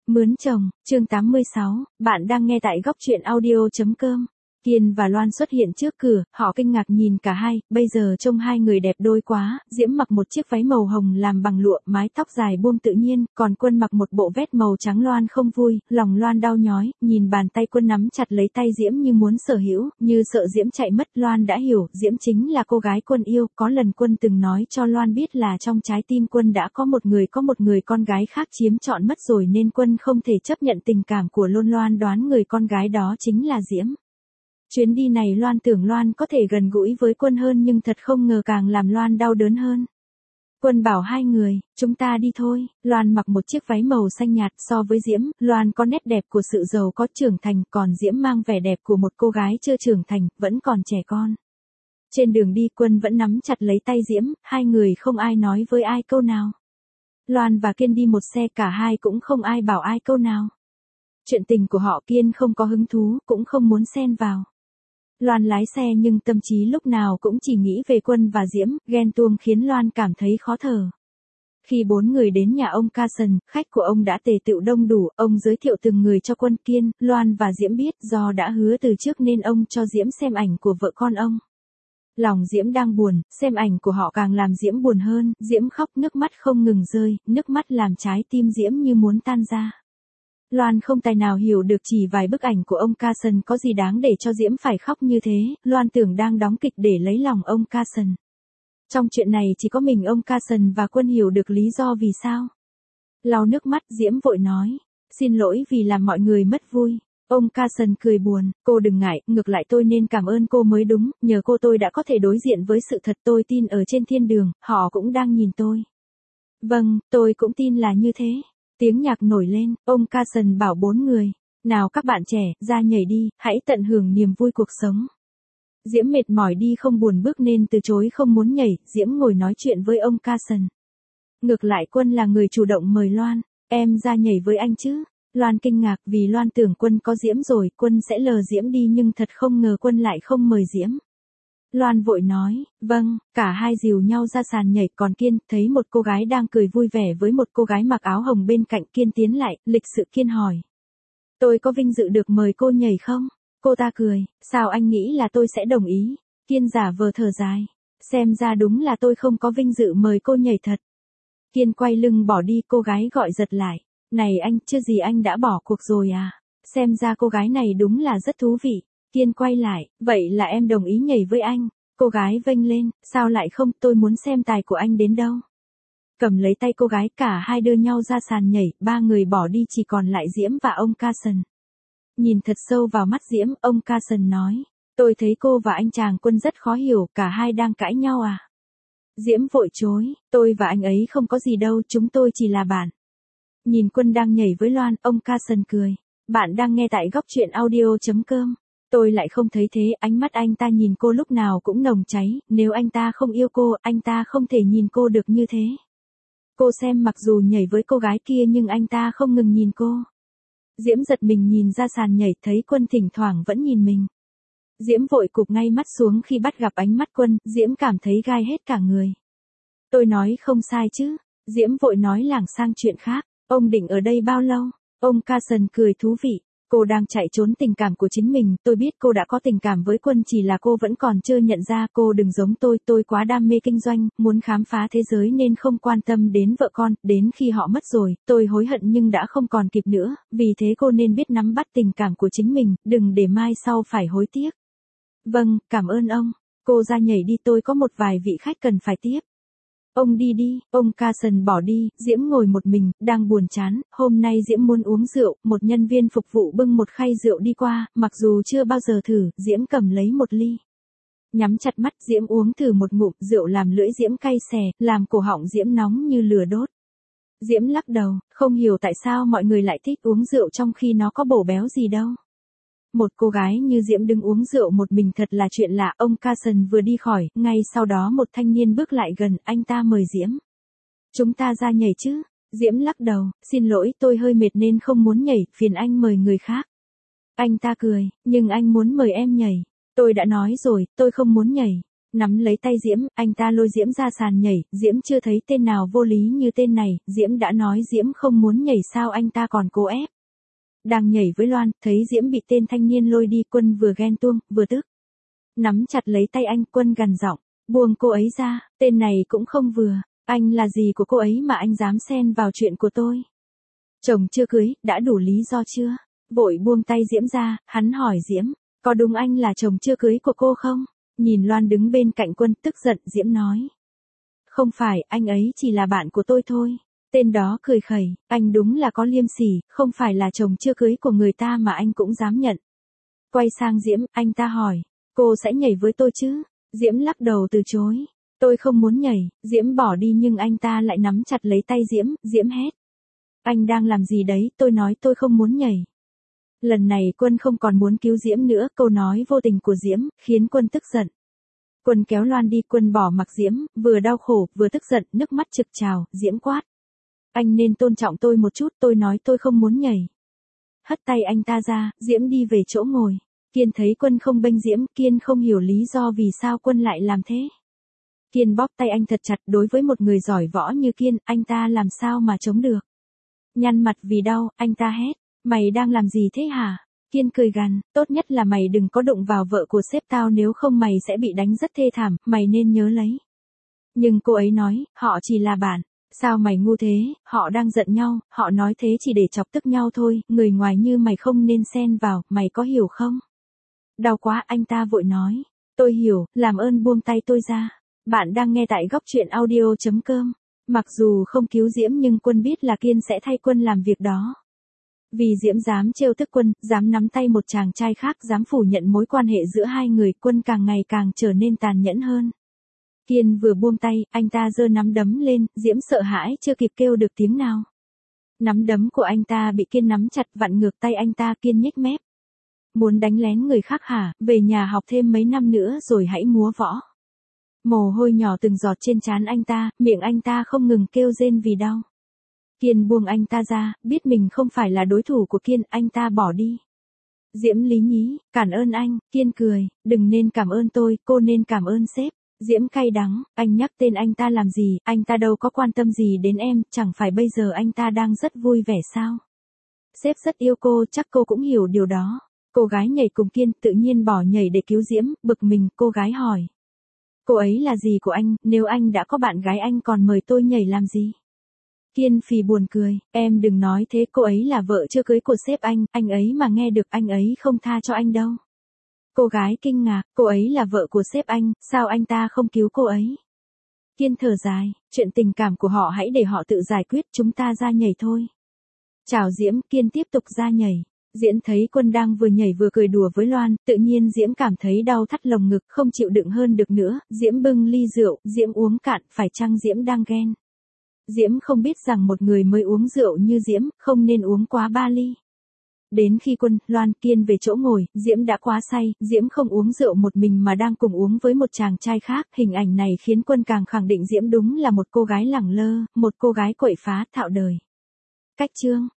Mướn chồng, chương 86, bạn đang nghe tại góc truyện audio.com. Kiên và Loan xuất hiện trước cửa, họ kinh ngạc nhìn cả hai, bây giờ trông hai người đẹp đôi quá, Diễm mặc một chiếc váy màu hồng làm bằng lụa, mái tóc dài buông tự nhiên, còn Quân mặc một bộ vest màu trắng. Loan không vui, lòng Loan đau nhói, nhìn bàn tay Quân nắm chặt lấy tay Diễm như muốn sở hữu, như sợ Diễm chạy mất. Loan đã hiểu, Diễm chính là cô gái Quân yêu, có lần Quân từng nói cho Loan biết là trong trái tim Quân đã có một người con gái khác chiếm trọn mất rồi nên Quân không thể chấp nhận tình cảm của Loan đoán người con gái đó chính là Diễm. Chuyến đi này Loan tưởng Loan có thể gần gũi với Quân hơn nhưng thật không ngờ càng làm Loan đau đớn hơn. Quân bảo hai người, chúng ta đi thôi. Loan mặc một chiếc váy màu xanh nhạt, so với Diễm, Loan có nét đẹp của sự giàu có trưởng thành, còn Diễm mang vẻ đẹp của một cô gái chưa trưởng thành, vẫn còn trẻ con. Trên đường đi Quân vẫn nắm chặt lấy tay Diễm, hai người không ai nói với ai câu nào. Loan và Kiên đi một xe, cả hai cũng không ai bảo ai câu nào. Chuyện tình của họ Kiên không có hứng thú, cũng không muốn xen vào. Loan lái xe nhưng tâm trí lúc nào cũng chỉ nghĩ về Quân và Diễm, ghen tuông khiến Loan cảm thấy khó thở. Khi bốn người đến nhà ông Carson, khách của ông đã tề tựu đông đủ, ông giới thiệu từng người cho Quân, Kiên, Loan và Diễm biết, do đã hứa từ trước nên ông cho Diễm xem ảnh của vợ con ông. Lòng Diễm đang buồn, xem ảnh của họ càng làm Diễm buồn hơn, Diễm khóc nước mắt không ngừng rơi, nước mắt làm trái tim Diễm như muốn tan ra. Loan không tài nào hiểu được chỉ vài bức ảnh của ông Carson có gì đáng để cho Diễm phải khóc như thế, Loan tưởng đang đóng kịch để lấy lòng ông Carson. Trong chuyện này chỉ có mình ông Carson và Quân hiểu được lý do vì sao. Lau nước mắt Diễm vội nói, xin lỗi vì làm mọi người mất vui. Ông Carson cười buồn, cô đừng ngại, ngược lại tôi nên cảm ơn cô mới đúng, nhờ cô tôi đã có thể đối diện với sự thật, tôi tin ở trên thiên đường, họ cũng đang nhìn tôi. Vâng, tôi cũng tin là như thế. Tiếng nhạc nổi lên, ông Carson bảo bốn người, nào các bạn trẻ, ra nhảy đi, hãy tận hưởng niềm vui cuộc sống. Diễm mệt mỏi đi không buồn bước nên từ chối không muốn nhảy, Diễm ngồi nói chuyện với ông Carson. Ngược lại Quân là người chủ động mời Loan, em ra nhảy với anh chứ. Loan kinh ngạc vì Loan tưởng Quân có Diễm rồi, Quân sẽ lờ Diễm đi nhưng thật không ngờ Quân lại không mời Diễm. Loan vội nói, vâng, cả hai dìu nhau ra sàn nhảy, còn Kiên thấy một cô gái đang cười vui vẻ với một cô gái mặc áo hồng bên cạnh. Kiên tiến lại, lịch sự Kiên hỏi. Tôi có vinh dự được mời cô nhảy không? Cô ta cười, sao anh nghĩ là tôi sẽ đồng ý? Kiên giả vờ thở dài, xem ra đúng là tôi không có vinh dự mời cô nhảy thật. Kiên quay lưng bỏ đi, cô gái gọi giật lại, này anh, chưa gì anh đã bỏ cuộc rồi à? Xem ra cô gái này đúng là rất thú vị. Kiên quay lại, vậy là em đồng ý nhảy với anh. Cô gái vênh lên, sao lại không, tôi muốn xem tài của anh đến đâu. Cầm lấy tay cô gái, cả hai đưa nhau ra sàn nhảy, ba người bỏ đi chỉ còn lại Diễm và ông Carson. Nhìn thật sâu vào mắt Diễm, ông Carson nói, tôi thấy cô và anh chàng Quân rất khó hiểu, cả hai đang cãi nhau à. Diễm vội chối, tôi và anh ấy không có gì đâu, chúng tôi chỉ là bạn. Nhìn Quân đang nhảy với Loan, ông Carson cười, bạn đang nghe tại góc truyện audio.com. Tôi lại không thấy thế, ánh mắt anh ta nhìn cô lúc nào cũng nồng cháy, nếu anh ta không yêu cô, anh ta không thể nhìn cô được như thế. Cô xem, mặc dù nhảy với cô gái kia nhưng anh ta không ngừng nhìn cô. Diễm giật mình nhìn ra sàn nhảy, thấy Quân thỉnh thoảng vẫn nhìn mình. Diễm vội cụp ngay mắt xuống khi bắt gặp ánh mắt Quân, Diễm cảm thấy gai hết cả người. Tôi nói không sai chứ? Diễm vội nói lảng sang chuyện khác, ông định ở đây bao lâu? Ông Carson cười thú vị. Cô đang chạy trốn tình cảm của chính mình, tôi biết cô đã có tình cảm với Quân, chỉ là cô vẫn còn chưa nhận ra. Cô đừng giống tôi quá đam mê kinh doanh, muốn khám phá thế giới nên không quan tâm đến vợ con, đến khi họ mất rồi, tôi hối hận nhưng đã không còn kịp nữa, vì thế cô nên biết nắm bắt tình cảm của chính mình, đừng để mai sau phải hối tiếc. Vâng, cảm ơn ông, cô ra nhảy đi, tôi có một vài vị khách cần phải tiếp. Ông đi đi, ông Carson bỏ đi, Diễm ngồi một mình, đang buồn chán, hôm nay Diễm muốn uống rượu, một nhân viên phục vụ bưng một khay rượu đi qua, mặc dù chưa bao giờ thử, Diễm cầm lấy một ly. Nhắm chặt mắt, Diễm uống thử một ngụm, rượu làm lưỡi Diễm cay xè, làm cổ họng Diễm nóng như lửa đốt. Diễm lắc đầu, không hiểu tại sao mọi người lại thích uống rượu trong khi nó có bổ béo gì đâu. Một cô gái như Diễm đứng uống rượu một mình thật là chuyện lạ. Ông Carson vừa đi khỏi, ngay sau đó một thanh niên bước lại gần, anh ta mời Diễm. Chúng ta ra nhảy chứ? Diễm lắc đầu, xin lỗi, tôi hơi mệt nên không muốn nhảy, phiền anh mời người khác. Anh ta cười, nhưng anh muốn mời em nhảy. Tôi đã nói rồi, tôi không muốn nhảy. Nắm lấy tay Diễm, anh ta lôi Diễm ra sàn nhảy, Diễm chưa thấy tên nào vô lý như tên này, Diễm đã nói Diễm không muốn nhảy sao anh ta còn cố ép. Đang nhảy với Loan, thấy Diễm bị tên thanh niên lôi đi, Quân vừa ghen tuông, vừa tức. Nắm chặt lấy tay anh, Quân gằn giọng, buông cô ấy ra, tên này cũng không vừa, anh là gì của cô ấy mà anh dám xen vào chuyện của tôi. Chồng chưa cưới, đã đủ lý do chưa? Vội buông tay Diễm ra, hắn hỏi Diễm, có đúng anh là chồng chưa cưới của cô không? Nhìn Loan đứng bên cạnh Quân tức giận, Diễm nói. Không phải, anh ấy chỉ là bạn của tôi thôi. Tên đó cười khẩy, anh đúng là có liêm sỉ, không phải là chồng chưa cưới của người ta mà anh cũng dám nhận. Quay sang Diễm, anh ta hỏi, cô sẽ nhảy với tôi chứ? Diễm lắc đầu từ chối. Tôi không muốn nhảy, Diễm bỏ đi nhưng anh ta lại nắm chặt lấy tay Diễm, Diễm hét. Anh đang làm gì đấy, tôi nói tôi không muốn nhảy. Lần này Quân không còn muốn cứu Diễm nữa, câu nói vô tình của Diễm, khiến Quân tức giận. Quân kéo Loan đi, Quân bỏ mặc Diễm, vừa đau khổ, vừa tức giận, nước mắt trực trào, Diễm quát. Anh nên tôn trọng tôi một chút, tôi nói tôi không muốn nhảy. Hất tay anh ta ra, Diễm đi về chỗ ngồi. Kiên thấy Quân không bênh Diễm, Kiên không hiểu lý do vì sao Quân lại làm thế. Kiên bóp tay anh thật chặt, đối với một người giỏi võ như Kiên, anh ta làm sao mà chống được. Nhăn mặt vì đau, anh ta hét, mày đang làm gì thế hả? Kiên cười gằn, tốt nhất là mày đừng có đụng vào vợ của sếp tao, nếu không mày sẽ bị đánh rất thê thảm, mày nên nhớ lấy. Nhưng cô ấy nói, họ chỉ là bạn. Sao mày ngu thế, họ đang giận nhau, họ nói thế chỉ để chọc tức nhau thôi, người ngoài như mày không nên xen vào, mày có hiểu không? Đau quá, anh ta vội nói. Tôi hiểu, làm ơn buông tay tôi ra. Bạn đang nghe tại góc truyện audio.com. Mặc dù không cứu Diễm nhưng Quân biết là Kiên sẽ thay Quân làm việc đó. Vì Diễm dám trêu tức Quân, dám nắm tay một chàng trai khác, dám phủ nhận mối quan hệ giữa hai người, Quân càng ngày càng trở nên tàn nhẫn hơn. Kiên vừa buông tay, anh ta giơ nắm đấm lên, Diễm sợ hãi chưa kịp kêu được tiếng nào. Nắm đấm của anh ta bị Kiên nắm chặt, vặn ngược tay anh ta. Kiên nhếch mép. Muốn đánh lén người khác hả, về nhà học thêm mấy năm nữa rồi hãy múa võ. Mồ hôi nhỏ từng giọt trên trán anh ta, miệng anh ta không ngừng kêu rên vì đau. Kiên buông anh ta ra, biết mình không phải là đối thủ của Kiên, anh ta bỏ đi. Diễm lý nhí, cảm ơn anh. Kiên cười, đừng nên cảm ơn tôi, cô nên cảm ơn sếp. Diễm cay đắng, anh nhắc tên anh ta làm gì, anh ta đâu có quan tâm gì đến em, chẳng phải bây giờ anh ta đang rất vui vẻ sao? Sếp rất yêu cô, chắc cô cũng hiểu điều đó. Cô gái nhảy cùng Kiên tự nhiên bỏ nhảy để cứu Diễm, bực mình, cô gái hỏi. Cô ấy là gì của anh, nếu anh đã có bạn gái anh còn mời tôi nhảy làm gì? Kiên phì buồn cười, em đừng nói thế, cô ấy là vợ chưa cưới của sếp anh ấy mà nghe được anh ấy không tha cho anh đâu. Cô gái kinh ngạc, cô ấy là vợ của sếp anh, sao anh ta không cứu cô ấy? Kiên thở dài, chuyện tình cảm của họ hãy để họ tự giải quyết, chúng ta ra nhảy thôi. Chào Diễm, Kiên tiếp tục ra nhảy. Diễm thấy Quân đang vừa nhảy vừa cười đùa với Loan, tự nhiên Diễm cảm thấy đau thắt lồng ngực, không chịu đựng hơn được nữa, Diễm bưng ly rượu, Diễm uống cạn, phải chăng Diễm đang ghen? Diễm không biết rằng một người mới uống rượu như Diễm, không nên uống quá 3 ly. Đến khi Quân, Loan, Kiên về chỗ ngồi, Diễm đã quá say, Diễm không uống rượu một mình mà đang cùng uống với một chàng trai khác, hình ảnh này khiến Quân càng khẳng định Diễm đúng là một cô gái lẳng lơ, một cô gái quậy phá, thạo đời. Cách chương